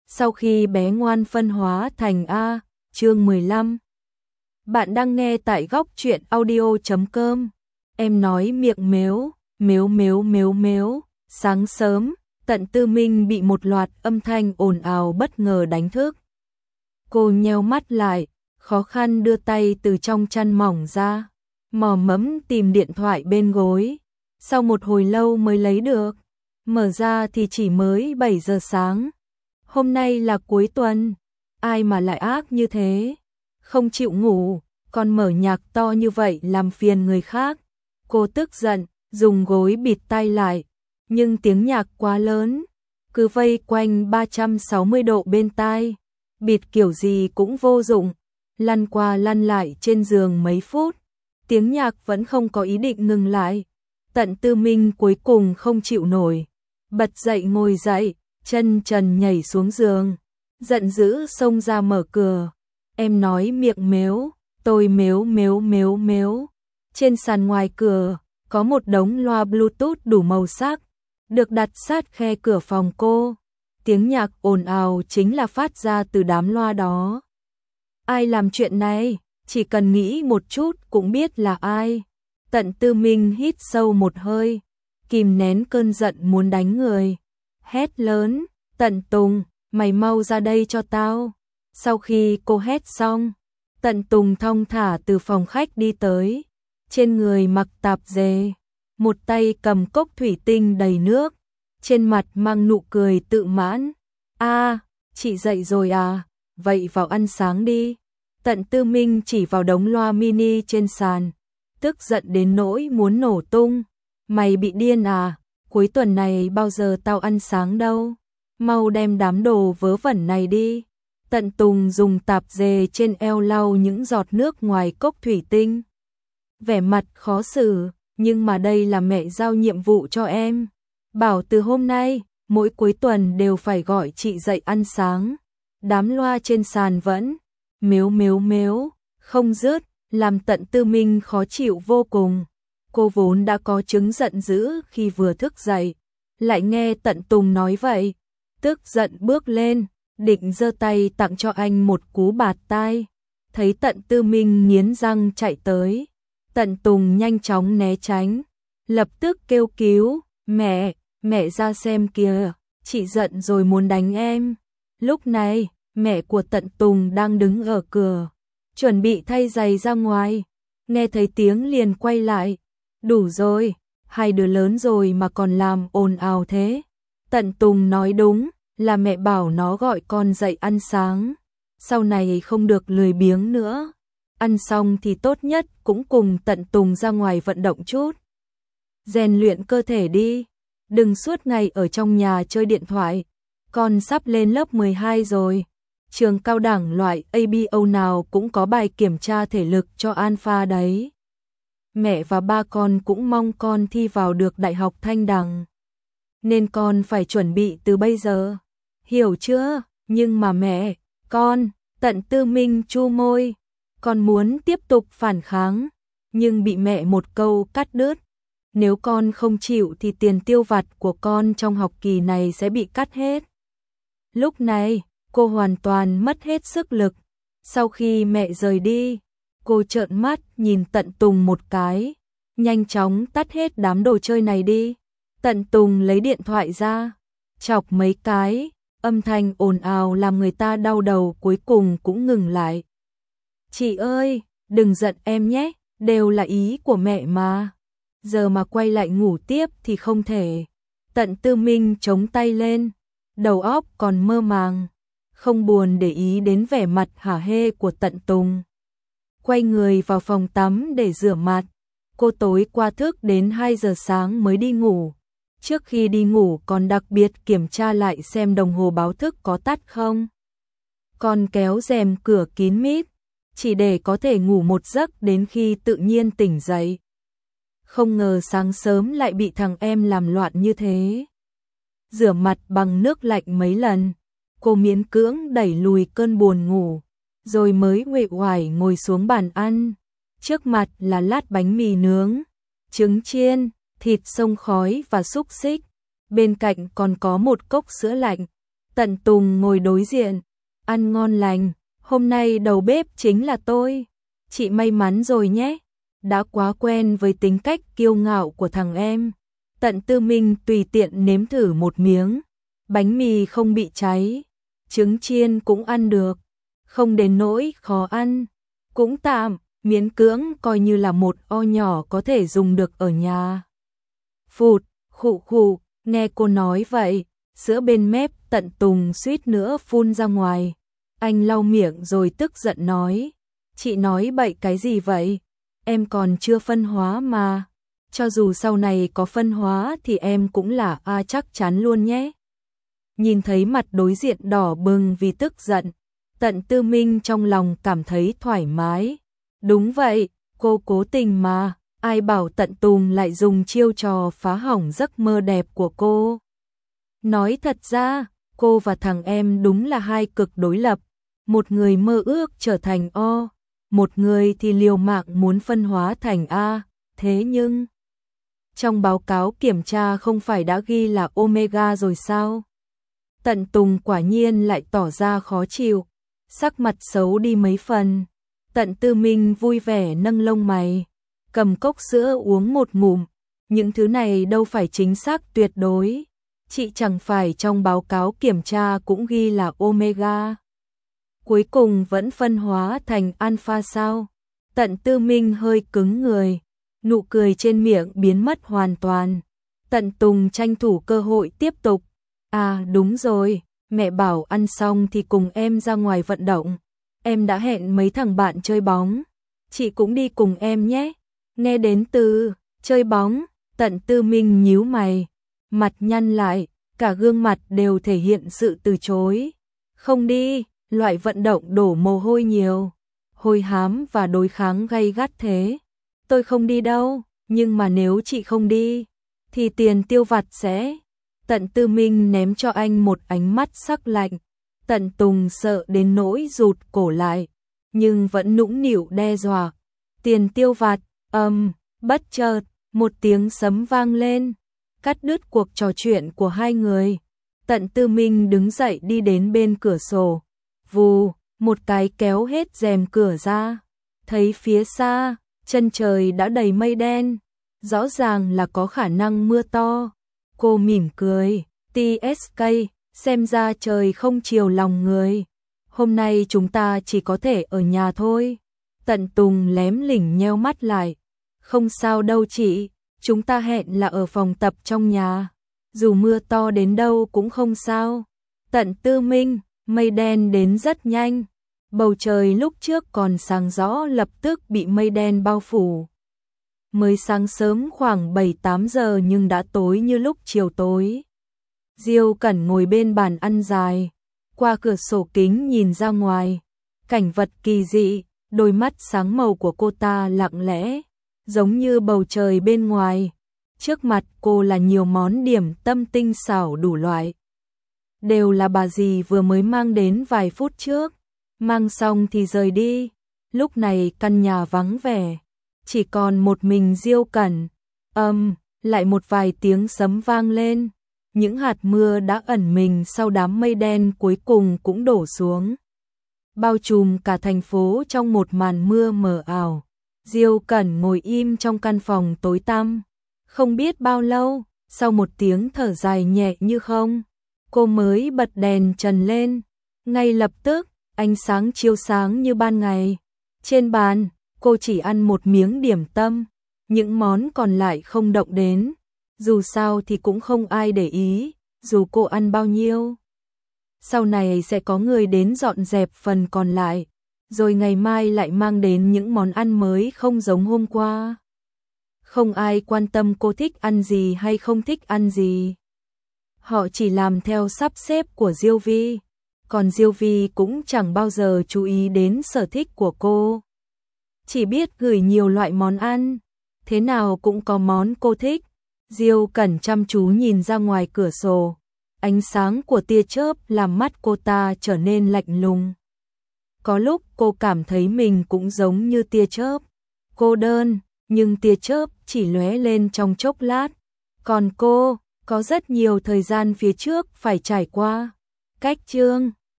Sau khi bé ngoan phân hóa thành A, chương 15. Bạn đang nghe tại góc truyện audio.com. Em nói miệng mếu, mếu mếu mếu mếu. Sáng sớm, Tận Tư Minh bị một loạt âm thanh ồn ào bất ngờ đánh thức. Cô nheo mắt lại, khó khăn đưa tay từ trong chăn mỏng ra, mò mẫm tìm điện thoại bên gối. Sau một hồi lâu mới lấy được, mở ra thì chỉ mới 7 giờ sáng. Hôm nay là cuối tuần, ai mà lại ác như thế, không chịu ngủ, còn mở nhạc to như vậy làm phiền người khác. Cô tức giận, dùng gối bịt tai lại, nhưng tiếng nhạc quá lớn, cứ vây quanh 360 độ bên tai, bịt kiểu gì cũng vô dụng, lăn qua lăn lại trên giường mấy phút, tiếng nhạc vẫn không có ý định ngừng lại. Tận Tư Minh cuối cùng không chịu nổi, bật dậy ngồi dậy, chân trần nhảy xuống giường, giận dữ xông ra mở cửa. Em nói miệng mếu, tôi mếu mếu mếu mếu. Trên sàn ngoài cửa, có một đống loa Bluetooth đủ màu sắc, được đặt sát khe cửa phòng cô. Tiếng nhạc ồn ào chính là phát ra từ đám loa đó. Ai làm chuyện này, chỉ cần nghĩ một chút cũng biết là ai. Tận Tư Minh hít sâu một hơi, kìm nén cơn giận muốn đánh người. Hét lớn, Tận Tùng, mày mau ra đây cho tao. Sau khi cô hét xong, Tận Tùng thong thả từ phòng khách đi tới, trên người mặc tạp dề, một tay cầm cốc thủy tinh đầy nước, trên mặt mang nụ cười tự mãn. Chị dậy rồi à, vậy vào ăn sáng đi. Tận Tư Minh chỉ vào đống loa mini trên sàn, tức giận đến nỗi muốn nổ tung. Mày bị điên à, cuối tuần này bao giờ tao ăn sáng đâu, mau đem đám đồ vớ vẩn này đi. Tận Tùng dùng tạp dề trên eo lau những giọt nước ngoài cốc thủy tinh, vẻ mặt khó xử, nhưng mà đây là mẹ giao nhiệm vụ cho em, bảo từ hôm nay, mỗi cuối tuần đều phải gọi chị dậy ăn sáng. Đám loa trên sàn vẫn mếu mếu mếu, không dứt, làm Tận Tư Minh khó chịu vô cùng. Cô vốn đã có chứng giận dữ khi vừa thức dậy, lại nghe Tận Tùng nói vậy, tức giận bước lên, định giơ tay tặng cho anh một cú bạt tai. Thấy Tận Tư Minh nghiến răng chạy tới, Tận Tùng nhanh chóng né tránh, lập tức kêu cứu, mẹ ra xem kìa, chị giận rồi muốn đánh em. Lúc này, mẹ của Tận Tùng đang đứng ở cửa, chuẩn bị thay giày ra ngoài, nghe thấy tiếng liền quay lại. Đủ rồi, hai đứa lớn rồi mà còn làm ồn ào thế. Tận Tùng nói đúng, là mẹ bảo nó gọi con dậy ăn sáng, sau này không được lười biếng nữa. Ăn xong thì tốt nhất cũng cùng Tận Tùng ra ngoài vận động chút, rèn luyện cơ thể đi, đừng suốt ngày ở trong nhà chơi điện thoại. Con sắp lên lớp 12 rồi, trường cao đẳng loại ABO nào cũng có bài kiểm tra thể lực cho Alpha đấy. Mẹ và ba con cũng mong con thi vào được Đại học Thanh Đằng, nên con phải chuẩn bị từ bây giờ, hiểu chưa? Nhưng mà mẹ, con, Tận Tư Minh chu môi, con muốn tiếp tục phản kháng, nhưng bị mẹ một câu cắt đứt. Nếu con không chịu thì tiền tiêu vặt của con trong học kỳ này sẽ bị cắt hết. Lúc này, cô hoàn toàn mất hết sức lực. Sau khi mẹ rời đi, cô trợn mắt nhìn Tận Tùng một cái, nhanh chóng tắt hết đám đồ chơi này đi. Tận Tùng lấy điện thoại ra, chọc mấy cái, âm thanh ồn ào làm người ta đau đầu cuối cùng cũng ngừng lại. Chị ơi, đừng giận em nhé, đều là ý của mẹ mà. Giờ mà quay lại ngủ tiếp thì không thể. Tận Tư Minh chống tay lên, đầu óc còn mơ màng, không buồn để ý đến vẻ mặt hả hê của Tận Tùng. Quay người vào phòng tắm để rửa mặt. Cô tối qua thức đến 2 giờ sáng mới đi ngủ. Trước khi đi ngủ còn đặc biệt kiểm tra lại xem đồng hồ báo thức có tắt không. Còn kéo rèm cửa kín mít, chỉ để có thể ngủ một giấc đến khi tự nhiên tỉnh dậy. Không ngờ sáng sớm lại bị thằng em làm loạn như thế. Rửa mặt bằng nước lạnh mấy lần, cô miễn cưỡng đẩy lùi cơn buồn ngủ, rồi mới uể oải ngồi xuống bàn ăn. Trước mặt là lát bánh mì nướng, trứng chiên, thịt xông khói và xúc xích. Bên cạnh còn có một cốc sữa lạnh. Tận Tùng ngồi đối diện, ăn ngon lành, hôm nay đầu bếp chính là tôi. Chị may mắn rồi nhé, đã quá quen với tính cách kiêu ngạo của thằng em. Tận Tư Minh tùy tiện nếm thử một miếng, bánh mì không bị cháy, trứng chiên cũng ăn được, không đến nỗi khó ăn, cũng tạm, miễn cưỡng coi như là một o nhỏ có thể dùng được ở nhà. Phụt, khụ khụ, nghe cô nói vậy, sữa bên mép Tận Tùng suýt nữa phun ra ngoài. Anh lau miệng rồi tức giận nói, chị nói bậy cái gì vậy? Em còn chưa phân hóa mà. Cho dù sau này có phân hóa thì em cũng là A chắc chắn luôn nhé. Nhìn thấy mặt đối diện đỏ bừng vì tức giận, Tận Tư Minh trong lòng cảm thấy thoải mái. Đúng vậy, cô cố tình mà, ai bảo Tận Tùng lại dùng chiêu trò phá hỏng giấc mơ đẹp của cô. Nói thật ra, cô và thằng em đúng là hai cực đối lập, một người mơ ước trở thành O, một người thì liều mạng muốn phân hóa thành A, thế nhưng trong báo cáo kiểm tra không phải đã ghi là Omega rồi sao? Tận Tùng quả nhiên lại tỏ ra khó chịu, sắc mặt xấu đi mấy phần. Tận Tư Minh vui vẻ nâng lông mày, cầm cốc sữa uống một ngụm, những thứ này đâu phải chính xác tuyệt đối. Chị chẳng phải trong báo cáo kiểm tra cũng ghi là Omega. Cuối cùng vẫn phân hóa thành Alpha sao? Tận Tư Minh hơi cứng người, nụ cười trên miệng biến mất hoàn toàn. Tận Tùng tranh thủ cơ hội tiếp tục. À đúng rồi, mẹ bảo ăn xong thì cùng em ra ngoài vận động. Em đã hẹn mấy thằng bạn chơi bóng. Chị cũng đi cùng em nhé. Nghe đến từ chơi bóng, Tận Tư Minh nhíu mày, mặt nhăn lại, cả gương mặt đều thể hiện sự từ chối. Không đi, loại vận động đổ mồ hôi nhiều, hôi hám và đối kháng gay gắt thế. Tôi không đi đâu, nhưng mà nếu chị không đi, thì tiền tiêu vặt sẽ... Tận Tư Minh ném cho anh một ánh mắt sắc lạnh. Tận Tùng sợ đến nỗi rụt cổ lại, nhưng vẫn nũng nịu đe dọa. Tiền tiêu vặt, bất chợt, một tiếng sấm vang lên, cắt đứt cuộc trò chuyện của hai người. Tận Tư Minh đứng dậy đi đến bên cửa sổ, vù, một cái kéo hết rèm cửa ra. Thấy phía xa, chân trời đã đầy mây đen, rõ ràng là có khả năng mưa to. Cô mỉm cười, TSK, xem ra trời không chiều lòng người. Hôm nay chúng ta chỉ có thể ở nhà thôi. Tận Tùng lém lỉnh nheo mắt lại. Không sao đâu chị, chúng ta hẹn là ở phòng tập trong nhà. Dù mưa to đến đâu cũng không sao. Tận Tư Minh, mây đen đến rất nhanh. Bầu trời lúc trước còn sáng rõ lập tức bị mây đen bao phủ. Mới sáng sớm khoảng 7-8 giờ nhưng đã tối như lúc chiều tối. Diêu Cẩn ngồi bên bàn ăn dài, qua cửa sổ kính nhìn ra ngoài. Cảnh vật kỳ dị, đôi mắt sáng màu của cô ta lặng lẽ, giống như bầu trời bên ngoài. Trước mặt cô là nhiều món điểm tâm tinh xảo đủ loại. Đều là bà dì vừa mới mang đến vài phút trước. Mang xong thì rời đi. Lúc này căn nhà vắng vẻ, chỉ còn một mình Diêu Cẩn. Lại một vài tiếng sấm vang lên. Những hạt mưa đã ẩn mình sau đám mây đen cuối cùng cũng đổ xuống, bao trùm cả thành phố trong một màn mưa mờ ảo. Diêu Cẩn ngồi im trong căn phòng tối tăm. Không biết bao lâu, sau một tiếng thở dài nhẹ như không, cô mới bật đèn trần lên. Ngay lập tức, ánh sáng chiếu sáng như ban ngày. Trên bàn, cô chỉ ăn một miếng điểm tâm, những món còn lại không động đến. Dù sao thì cũng không ai để ý, dù cô ăn bao nhiêu. Sau này sẽ có người đến dọn dẹp phần còn lại, rồi ngày mai lại mang đến những món ăn mới không giống hôm qua. Không ai quan tâm cô thích ăn gì hay không thích ăn gì. Họ chỉ làm theo sắp xếp của Diêu Vi, còn Diêu Vi cũng chẳng bao giờ chú ý đến sở thích của cô. Chỉ biết gửi nhiều loại món ăn, thế nào cũng có món cô thích. Diêu Cẩn chăm chú nhìn ra ngoài cửa sổ, ánh sáng của tia chớp làm mắt cô ta trở nên lạnh lùng. Có lúc cô cảm thấy mình cũng giống như tia chớp, cô đơn, nhưng tia chớp chỉ lóe lên trong chốc lát, còn cô có rất nhiều thời gian phía trước phải trải qua. Cách chương